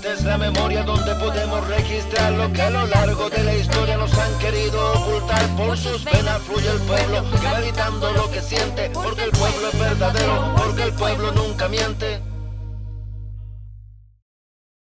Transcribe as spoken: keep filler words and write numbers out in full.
Esta es la memoria donde podemos registrar lo que a lo largo de la historia nos han querido ocultar. Por sus venas fluye el pueblo, que va gritando lo que siente, porque el pueblo es verdadero, porque el pueblo nunca miente.